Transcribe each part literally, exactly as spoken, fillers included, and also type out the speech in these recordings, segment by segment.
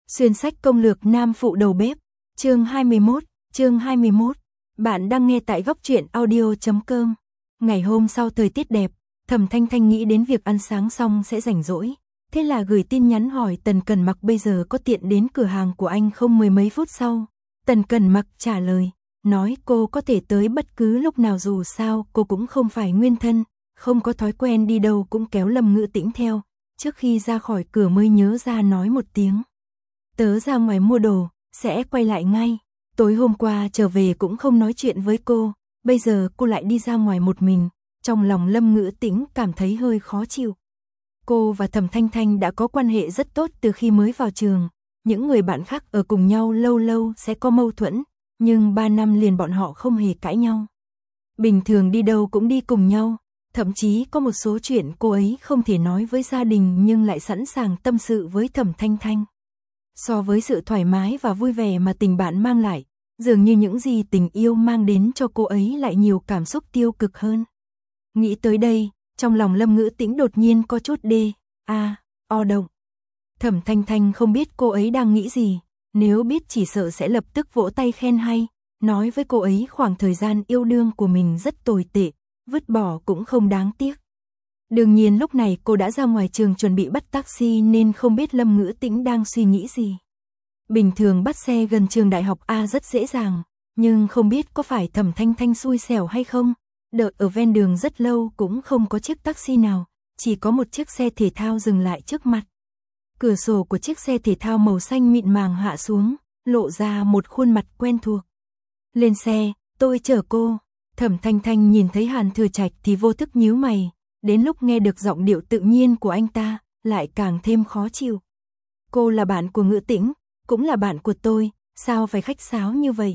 Xuyên sách công lược nam phụ đầu bếp, chương hai mươi mốt, chương hai mươi mốt. Bạn đang nghe tại góc truyện audio chấm com. Ngày hôm sau thời tiết đẹp, Thẩm Thanh Thanh nghĩ đến việc ăn sáng xong sẽ rảnh rỗi, thế là gửi tin nhắn hỏi Tần Cẩn Mặc bây giờ có tiện đến cửa hàng của anh không. Mười mấy phút sau, Tần Cẩn Mặc trả lời, nói cô có thể tới bất cứ lúc nào, dù sao cô cũng không phải nguyên thân, không có thói quen đi đâu cũng kéo Lâm Ngữ Tĩnh theo. Trước khi ra khỏi cửa mới nhớ ra nói một tiếng, tớ ra ngoài mua đồ, sẽ quay lại ngay. Tối hôm qua trở về cũng không nói chuyện với cô, bây giờ cô lại đi ra ngoài một mình, trong lòng Lâm Ngữ Tĩnh cảm thấy hơi khó chịu. Cô và Thẩm Thanh Thanh đã có quan hệ rất tốt từ khi mới vào trường, những người bạn khác ở cùng nhau lâu lâu sẽ có mâu thuẫn, nhưng ba năm liền bọn họ không hề cãi nhau. Bình thường đi đâu cũng đi cùng nhau, thậm chí có một số chuyện cô ấy không thể nói với gia đình nhưng lại sẵn sàng tâm sự với Thẩm Thanh Thanh. So với sự thoải mái và vui vẻ mà tình bạn mang lại, dường như những gì tình yêu mang đến cho cô ấy lại nhiều cảm xúc tiêu cực hơn. Nghĩ tới đây, trong lòng Lâm Ngữ Tĩnh đột nhiên có chút đê, a, o động. Thẩm Thanh Thanh không biết cô ấy đang nghĩ gì, nếu biết chỉ sợ sẽ lập tức vỗ tay khen hay, nói với cô ấy khoảng thời gian yêu đương của mình rất tồi tệ, vứt bỏ cũng không đáng tiếc. Đương nhiên lúc này cô đã ra ngoài trường chuẩn bị bắt taxi nên không biết Lâm Ngữ Tĩnh đang suy nghĩ gì. Bình thường bắt xe gần trường đại học A rất dễ dàng, nhưng không biết có phải Thẩm Thanh Thanh xui xẻo hay không. Đợi ở ven đường rất lâu cũng không có chiếc taxi nào, chỉ có một chiếc xe thể thao dừng lại trước mặt. Cửa sổ của chiếc xe thể thao màu xanh mịn màng hạ xuống, lộ ra một khuôn mặt quen thuộc. Lên xe, tôi chở cô. Thẩm Thanh Thanh nhìn thấy Hàn Thừa Trạch thì vô thức nhíu mày, đến lúc nghe được giọng điệu tự nhiên của anh ta, lại càng thêm khó chịu. Cô là bạn của Ngữ Tĩnh, cũng là bạn của tôi, sao phải khách sáo như vậy?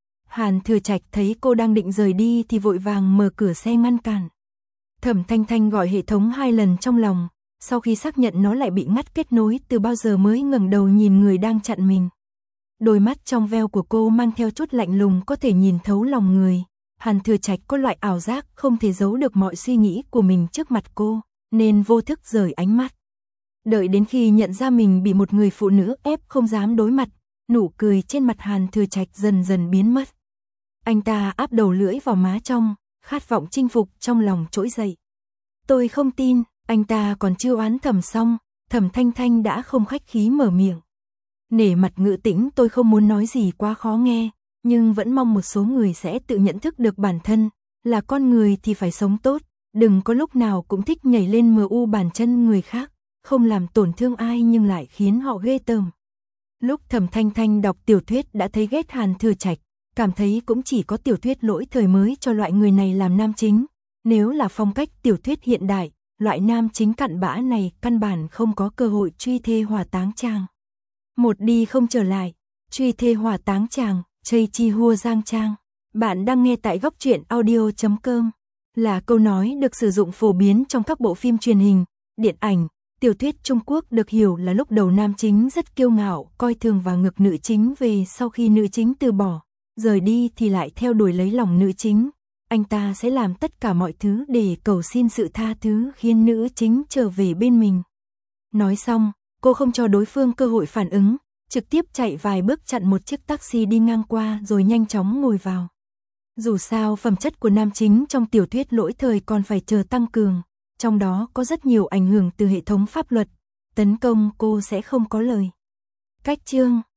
Hàn Thừa Trạch thấy cô đang định rời đi thì vội vàng mở cửa xe ngăn cản. Thẩm Thanh Thanh gọi hệ thống hai lần trong lòng, sau khi xác nhận nó lại bị ngắt kết nối từ bao giờ mới ngẩng đầu nhìn người đang chặn mình. Đôi mắt trong veo của cô mang theo chút lạnh lùng có thể nhìn thấu lòng người. Hàn Thừa Trạch có loại ảo giác không thể giấu được mọi suy nghĩ của mình trước mặt cô, nên vô thức rời ánh mắt. Đợi đến khi nhận ra mình bị một người phụ nữ ép không dám đối mặt, nụ cười trên mặt Hàn Thừa Trạch dần dần biến mất. Anh ta áp đầu lưỡi vào má trong, khát vọng chinh phục trong lòng trỗi dậy. Tôi không tin, anh ta còn chưa oán thầm xong, Thẩm Thanh Thanh đã không khách khí mở miệng. Nể mặt Ngữ Tĩnh, tôi không muốn nói gì quá khó nghe, nhưng vẫn mong một số người sẽ tự nhận thức được bản thân, là con người thì phải sống tốt, đừng có lúc nào cũng thích nhảy lên mờ u bàn chân người khác, không làm tổn thương ai nhưng lại khiến họ ghê tởm. Lúc Thẩm Thanh Thanh đọc tiểu thuyết đã thấy ghét Hàn Thừa Trạch, cảm thấy cũng chỉ có tiểu thuyết lỗi thời mới cho loại người này làm nam chính, nếu là phong cách tiểu thuyết hiện đại, loại nam chính cặn bã này căn bản không có cơ hội truy thê hỏa táng chàng. Một đi không trở lại, truy thê hỏa táng chàng, chây chi hua giang trang. Bạn đang nghe tại góc truyện audio chấm com, là câu nói được sử dụng phổ biến trong các bộ phim truyền hình, điện ảnh, tiểu thuyết Trung Quốc, được hiểu là lúc đầu nam chính rất kiêu ngạo, coi thường và ngược nữ chính, về sau khi nữ chính từ bỏ, rời đi thì lại theo đuổi lấy lòng nữ chính. Anh ta sẽ làm tất cả mọi thứ để cầu xin sự tha thứ khiến nữ chính trở về bên mình. Nói xong, cô không cho đối phương cơ hội phản ứng, trực tiếp chạy vài bước chặn một chiếc taxi đi ngang qua rồi nhanh chóng ngồi vào. Dù sao phẩm chất của nam chính trong tiểu thuyết lỗi thời còn phải chờ tăng cường, trong đó có rất nhiều ảnh hưởng từ hệ thống pháp luật, tấn công cô sẽ không có lời. Cách chương